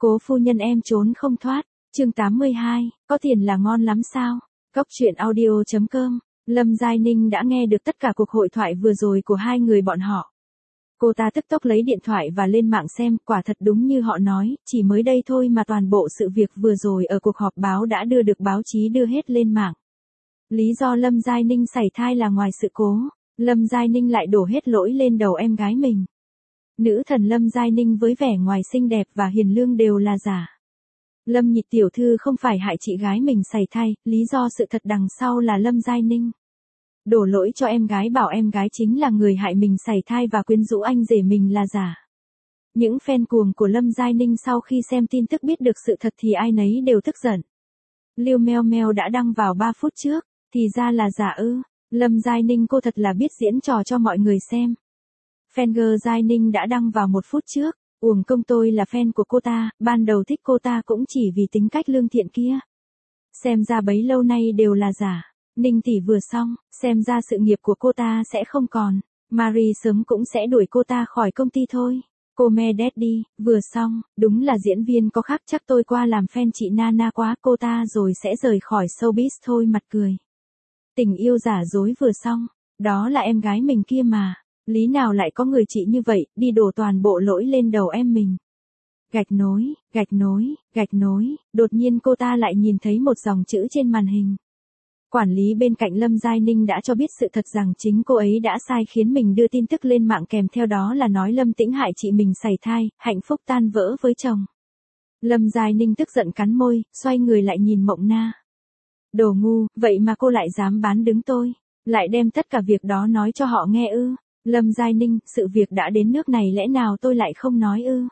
Cố phu nhân em trốn không thoát. Chương 82, có tiền là ngon lắm sao? Cốc truyện audio.com. Lâm Giai Ninh đã nghe được tất cả cuộc hội thoại vừa rồi của hai người bọn họ. Cô ta tức tốc lấy điện thoại và lên mạng xem, quả thật đúng như họ nói, chỉ mới đây thôi mà toàn bộ sự việc vừa rồi ở cuộc họp báo đã đưa được báo chí đưa hết lên mạng. Lý do Lâm Giai Ninh sảy thai là ngoài sự cố, Lâm Giai Ninh lại đổ hết lỗi lên đầu em gái mình. Nữ thần Lâm Giai Ninh với vẻ ngoài xinh đẹp và hiền lương đều là giả. Lâm Nhị tiểu thư không phải hại chị gái mình sảy thai, lý do sự thật đằng sau là Lâm Giai Ninh đổ lỗi cho em gái, bảo em gái chính là người hại mình sảy thai và quyến rũ anh rể mình là giả. Những fan cuồng của Lâm Giai Ninh sau khi xem tin tức biết được sự thật thì ai nấy đều tức giận. Liêu Meo Meo đã đăng vào 3 phút trước, thì ra là giả ư. Lâm Giai Ninh cô thật là biết diễn trò cho mọi người xem. Fan Giai Ninh đã đăng vào 1 phút trước, uổng công tôi là fan của cô ta, ban đầu thích cô ta cũng chỉ vì tính cách lương thiện kia. Xem ra bấy lâu nay đều là giả. Ninh tỷ vừa xong, xem ra sự nghiệp của cô ta sẽ không còn. Marie sớm cũng sẽ đuổi cô ta khỏi công ty thôi. Cô me Daddy, vừa xong, đúng là diễn viên có khác, chắc tôi qua làm fan chị Nana quá, cô ta rồi sẽ rời khỏi showbiz thôi, mặt cười. Tình yêu giả dối vừa xong, đó là em gái mình kia mà. Lý nào lại có người chị như vậy, đi đổ toàn bộ lỗi lên đầu em mình. Gạch nối, gạch nối, gạch nối, đột nhiên cô ta lại nhìn thấy một dòng chữ trên màn hình. Quản lý bên cạnh Lâm Giai Ninh đã cho biết sự thật rằng chính cô ấy đã sai khiến mình đưa tin tức lên mạng, kèm theo đó là nói Lâm Tĩnh hại chị mình sảy thai, hạnh phúc tan vỡ với chồng. Lâm Giai Ninh tức giận cắn môi, xoay người lại nhìn Mộng Na. Đồ ngu, vậy mà cô lại dám bán đứng tôi, lại đem tất cả việc đó nói cho họ nghe ư? Lâm Giai Ninh, sự việc đã đến nước này lẽ nào tôi lại không nói ư?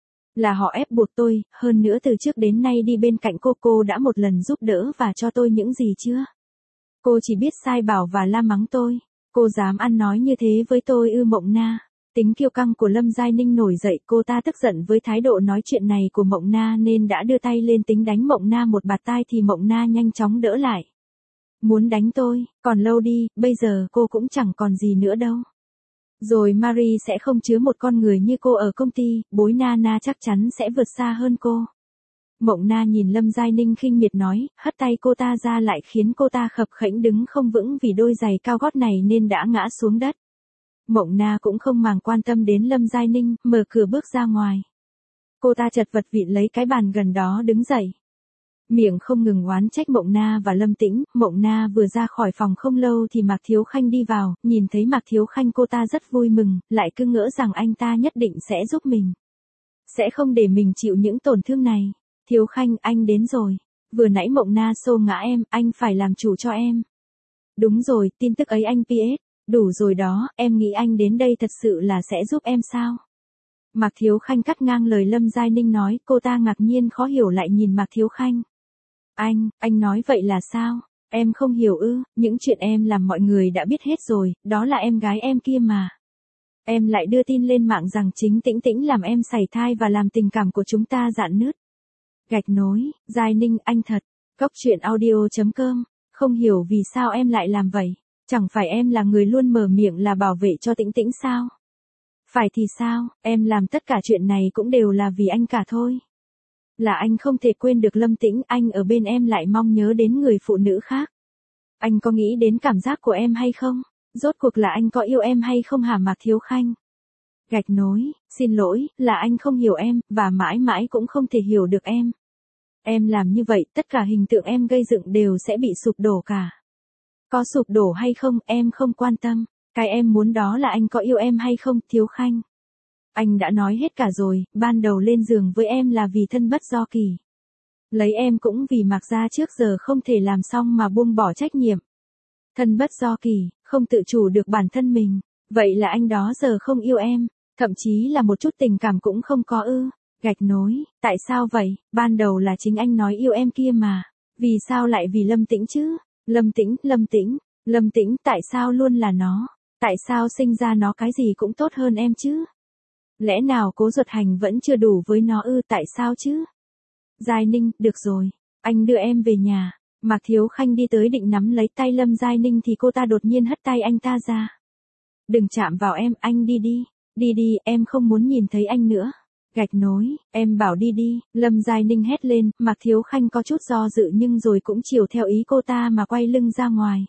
Là họ ép buộc tôi, hơn nữa từ trước đến nay đi bên cạnh cô đã một lần giúp đỡ và cho tôi những gì chưa? Cô chỉ biết sai bảo và la mắng tôi. Cô dám ăn nói như thế với tôi ư? Mộng Na. Tính kiêu căng của Lâm Giai Ninh nổi dậy, cô ta tức giận với thái độ nói chuyện này của Mộng Na nên đã đưa tay lên tính đánh Mộng Na một bạt tai thì Mộng Na nhanh chóng đỡ lại. Muốn đánh tôi, còn lâu đi, bây giờ cô cũng chẳng còn gì nữa đâu. Rồi Marie sẽ không chứa một con người như cô ở công ty, bối Nana chắc chắn sẽ vượt xa hơn cô. Mộng Na nhìn Lâm Giai Ninh khinh miệt nói, hất tay cô ta ra lại khiến cô ta khập khễnh đứng không vững vì đôi giày cao gót này nên đã ngã xuống đất. Mộng Na cũng không màng quan tâm đến Lâm Giai Ninh, mở cửa bước ra ngoài. Cô ta chật vật vịn lấy cái bàn gần đó đứng dậy. Miệng không ngừng oán trách Mộng Na và Lâm Tĩnh. Mộng Na vừa ra khỏi phòng không lâu thì Mạc Thiếu Khanh đi vào, nhìn thấy Mạc Thiếu Khanh cô ta rất vui mừng, lại cứ ngỡ rằng anh ta nhất định sẽ giúp mình. Sẽ không để mình chịu những tổn thương này. Thiếu Khanh, anh đến rồi. Vừa nãy Mộng Na xô ngã em, anh phải làm chủ cho em. Đúng rồi, tin tức ấy anh PS. Đủ rồi đó, em nghĩ anh đến đây thật sự là sẽ giúp em sao? Mạc Thiếu Khanh cắt ngang lời Lâm Giai Ninh nói, cô ta ngạc nhiên khó hiểu lại nhìn Mạc Thiếu Khanh. Anh nói vậy là sao? Em không hiểu ư? Những chuyện em làm mọi người đã biết hết rồi, đó là em gái em kia mà. Em lại đưa tin lên mạng rằng chính Tĩnh Tĩnh làm em sảy thai và làm tình cảm của chúng ta rạn nứt. Gạch nối, Giai Ninh, anh thật. Cốc truyện audio.com. Không hiểu vì sao em lại làm vậy. Chẳng phải em là người luôn mở miệng là bảo vệ cho Tĩnh Tĩnh sao? Phải thì sao, em làm tất cả chuyện này cũng đều là vì anh cả thôi. Là anh không thể quên được Lâm Tĩnh, anh ở bên em lại mong nhớ đến người phụ nữ khác. Anh có nghĩ đến cảm giác của em hay không? Rốt cuộc là anh có yêu em hay không hả Mạc Thiếu Khanh? Gạch nối, xin lỗi, là anh không hiểu em, và mãi mãi cũng không thể hiểu được em. Em làm như vậy, tất cả hình tượng em gây dựng đều sẽ bị sụp đổ cả. Có sụp đổ hay không, em không quan tâm. Cái em muốn đó là anh có yêu em hay không, Thiếu Khanh. Anh đã nói hết cả rồi, ban đầu lên giường với em là vì thân bất do kỳ. Lấy em cũng vì Mạc gia trước giờ không thể làm xong mà buông bỏ trách nhiệm. Thân bất do kỳ, không tự chủ được bản thân mình. Vậy là anh đó giờ không yêu em, thậm chí là một chút tình cảm cũng không có ư? Gạch nối, tại sao vậy? Ban đầu là chính anh nói yêu em kia mà. Vì sao lại vì Lâm Tĩnh chứ? Lâm Tĩnh, tại sao luôn là nó? Tại sao sinh ra nó cái gì cũng tốt hơn em chứ? Lẽ nào Cố Duật Hành vẫn chưa đủ với nó ư? Tại sao chứ? Giai Ninh, được rồi, anh đưa em về nhà. Mạc Thiếu Khanh đi tới định nắm lấy tay Lâm Giai Ninh thì cô ta đột nhiên hất tay anh ta ra. Đừng chạm vào em, anh đi đi, em không muốn nhìn thấy anh nữa. Gạch nối, em bảo đi đi, Lâm Giai Ninh hét lên, Mạc Thiếu Khanh có chút do dự nhưng rồi cũng chiều theo ý cô ta mà quay lưng ra ngoài.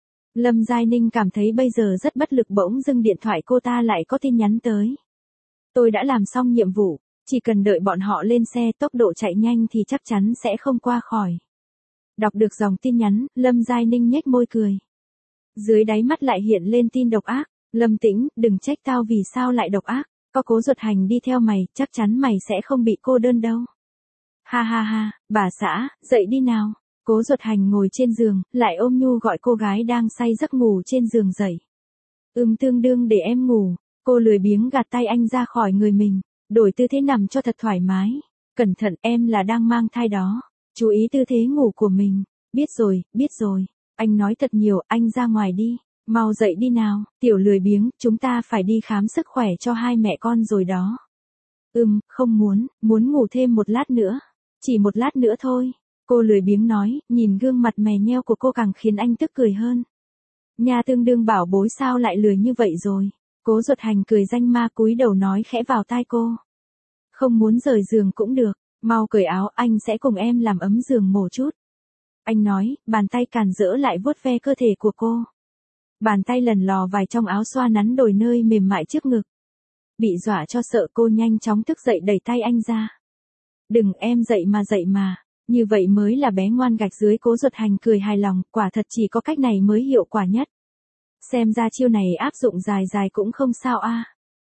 Lâm Giai Ninh cảm thấy bây giờ rất bất lực, bỗng dưng điện thoại cô ta lại có tin nhắn tới. Tôi đã làm xong nhiệm vụ, chỉ cần đợi bọn họ lên xe, tốc độ chạy nhanh thì chắc chắn sẽ không qua khỏi. Đọc được dòng tin nhắn, Lâm Giai Ninh nhếch môi cười. Dưới đáy mắt lại hiện lên tin độc ác, Lâm Tĩnh, đừng trách tao vì sao lại độc ác, có Cố Duật Hành đi theo mày, chắc chắn mày sẽ không bị cô đơn đâu. Ha ha ha, bà xã, dậy đi nào. Cố Duật Hành ngồi trên giường, lại ôm nhu gọi cô gái đang say giấc ngủ trên giường dậy. Tương đương để em ngủ. Cô lười biếng gạt tay anh ra khỏi người mình, đổi tư thế nằm cho thật thoải mái. Cẩn thận, em là đang mang thai đó. Chú ý tư thế ngủ của mình. Biết rồi. Anh nói thật nhiều, anh ra ngoài đi. Mau dậy đi nào, tiểu lười biếng, chúng ta phải đi khám sức khỏe cho hai mẹ con rồi đó. Không muốn ngủ thêm một lát nữa. Chỉ một lát nữa thôi. Cô lười biếng nói, nhìn gương mặt mè nheo của cô càng khiến anh tức cười hơn. Nhà tương đương bảo bối sao lại lười như vậy rồi. Cố Duật Hành cười danh ma cúi đầu nói khẽ vào tai cô. Không muốn rời giường cũng được, mau cởi áo, anh sẽ cùng em làm ấm giường mổ chút. Anh nói, bàn tay càn rỡ lại vuốt ve cơ thể của cô. Bàn tay lần lò vài trong áo xoa nắn đồi nơi mềm mại trước ngực. Bị dọa cho sợ cô nhanh chóng thức dậy đẩy tay anh ra. Đừng, em dậy mà, như vậy mới là bé ngoan gạch dưới. Cố Duật Hành cười hài lòng, quả thật chỉ có cách này mới hiệu quả nhất. Xem ra chiêu này áp dụng dài cũng không sao a.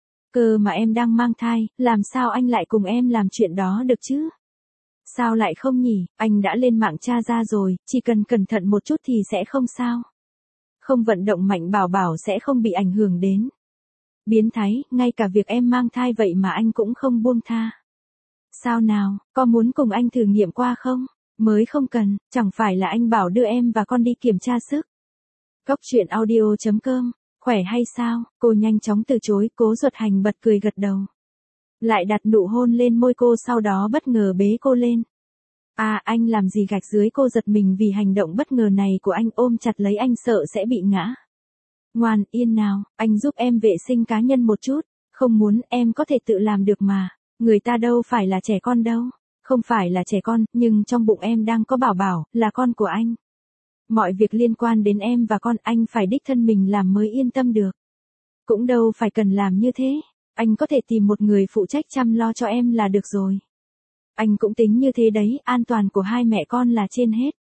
Cơ mà em đang mang thai, làm sao anh lại cùng em làm chuyện đó được chứ? Sao lại không nhỉ, anh đã lên mạng tra ra rồi, chỉ cần cẩn thận một chút thì sẽ không sao. Không vận động mạnh bảo bảo sẽ không bị ảnh hưởng đến. Biến thái, ngay cả việc em mang thai vậy mà anh cũng không buông tha. Sao nào, có muốn cùng anh thử nghiệm qua không? Mới không cần, chẳng phải là anh bảo đưa em và con đi kiểm tra sức. Góc truyện audio.com, khỏe hay sao? Cô nhanh chóng từ chối, Cố Duật Hành bật cười gật đầu. Lại đặt nụ hôn lên môi cô, sau đó bất ngờ bế cô lên. Anh làm gì gạch dưới? Cô giật mình vì hành động bất ngờ này của anh, ôm chặt lấy anh sợ sẽ bị ngã. Ngoan, yên nào, anh giúp em vệ sinh cá nhân một chút. Không muốn, em có thể tự làm được mà. Người ta đâu phải là trẻ con đâu. Không phải là trẻ con, nhưng trong bụng em đang có bảo bảo, là con của anh. Mọi việc liên quan đến em và con anh phải đích thân mình làm mới yên tâm được. Cũng đâu phải cần làm như thế. Anh có thể tìm một người phụ trách chăm lo cho em là được rồi. Anh cũng tính như thế đấy, an toàn của hai mẹ con là trên hết.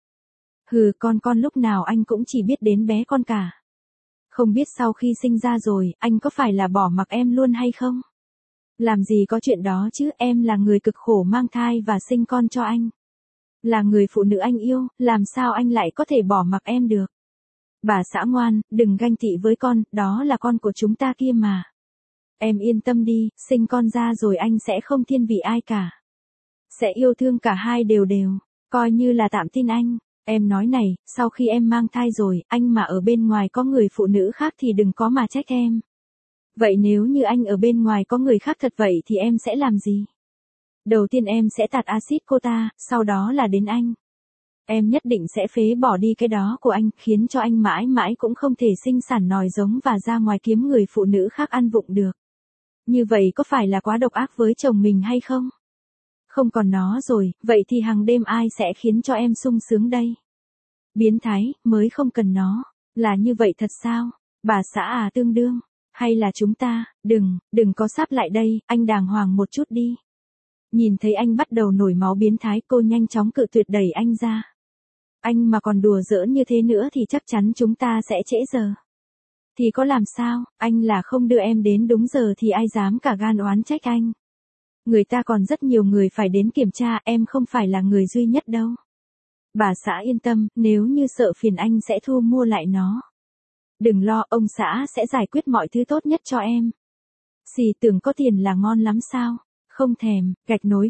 Con lúc nào anh cũng chỉ biết đến bé con cả. Không biết sau khi sinh ra rồi, anh có phải là bỏ mặc em luôn hay không? Làm gì có chuyện đó chứ, em là người cực khổ mang thai và sinh con cho anh. Là người phụ nữ anh yêu, làm sao anh lại có thể bỏ mặc em được? Bà xã ngoan, đừng ganh tị với con, đó là con của chúng ta kia mà. Em yên tâm đi, sinh con ra rồi anh sẽ không thiên vị ai cả. Sẽ yêu thương cả hai đều, coi như là tạm tin anh. Em nói này, sau khi em mang thai rồi, anh mà ở bên ngoài có người phụ nữ khác thì đừng có mà trách em. Vậy nếu như anh ở bên ngoài có người khác thật vậy thì em sẽ làm gì? Đầu tiên em sẽ tạt axit cô ta, sau đó là đến anh. Em nhất định sẽ phế bỏ đi cái đó của anh, khiến cho anh mãi mãi cũng không thể sinh sản nòi giống và ra ngoài kiếm người phụ nữ khác ăn vụng được. Như vậy có phải là quá độc ác với chồng mình hay không? Không còn nó rồi, vậy thì hàng đêm ai sẽ khiến cho em sung sướng đây? Biến thái, mới không cần nó. Là như vậy thật sao? Bà xã tương đương. Hay là chúng ta, đừng có sắp lại đây, anh đàng hoàng một chút đi. Nhìn thấy anh bắt đầu nổi máu biến thái, cô nhanh chóng cự tuyệt đẩy anh ra. Anh mà còn đùa giỡn như thế nữa thì chắc chắn chúng ta sẽ trễ giờ. Thì có làm sao, anh là không đưa em đến đúng giờ thì ai dám cả gan oán trách anh. Người ta còn rất nhiều người phải đến kiểm tra, em không phải là người duy nhất đâu. Bà xã yên tâm, nếu như sợ phiền anh sẽ thu mua lại nó. Đừng lo, ông xã sẽ giải quyết mọi thứ tốt nhất cho em. Xì, tưởng có tiền là ngon lắm sao? Không thèm, gạch nối.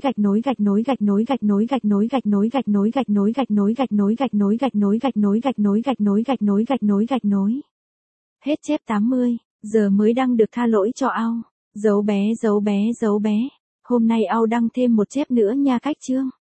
Hết chép 80, giờ mới đăng được, tha lỗi cho Ao. Dấu bé. Hôm nay Ao đăng thêm một chép nữa nha cách chương.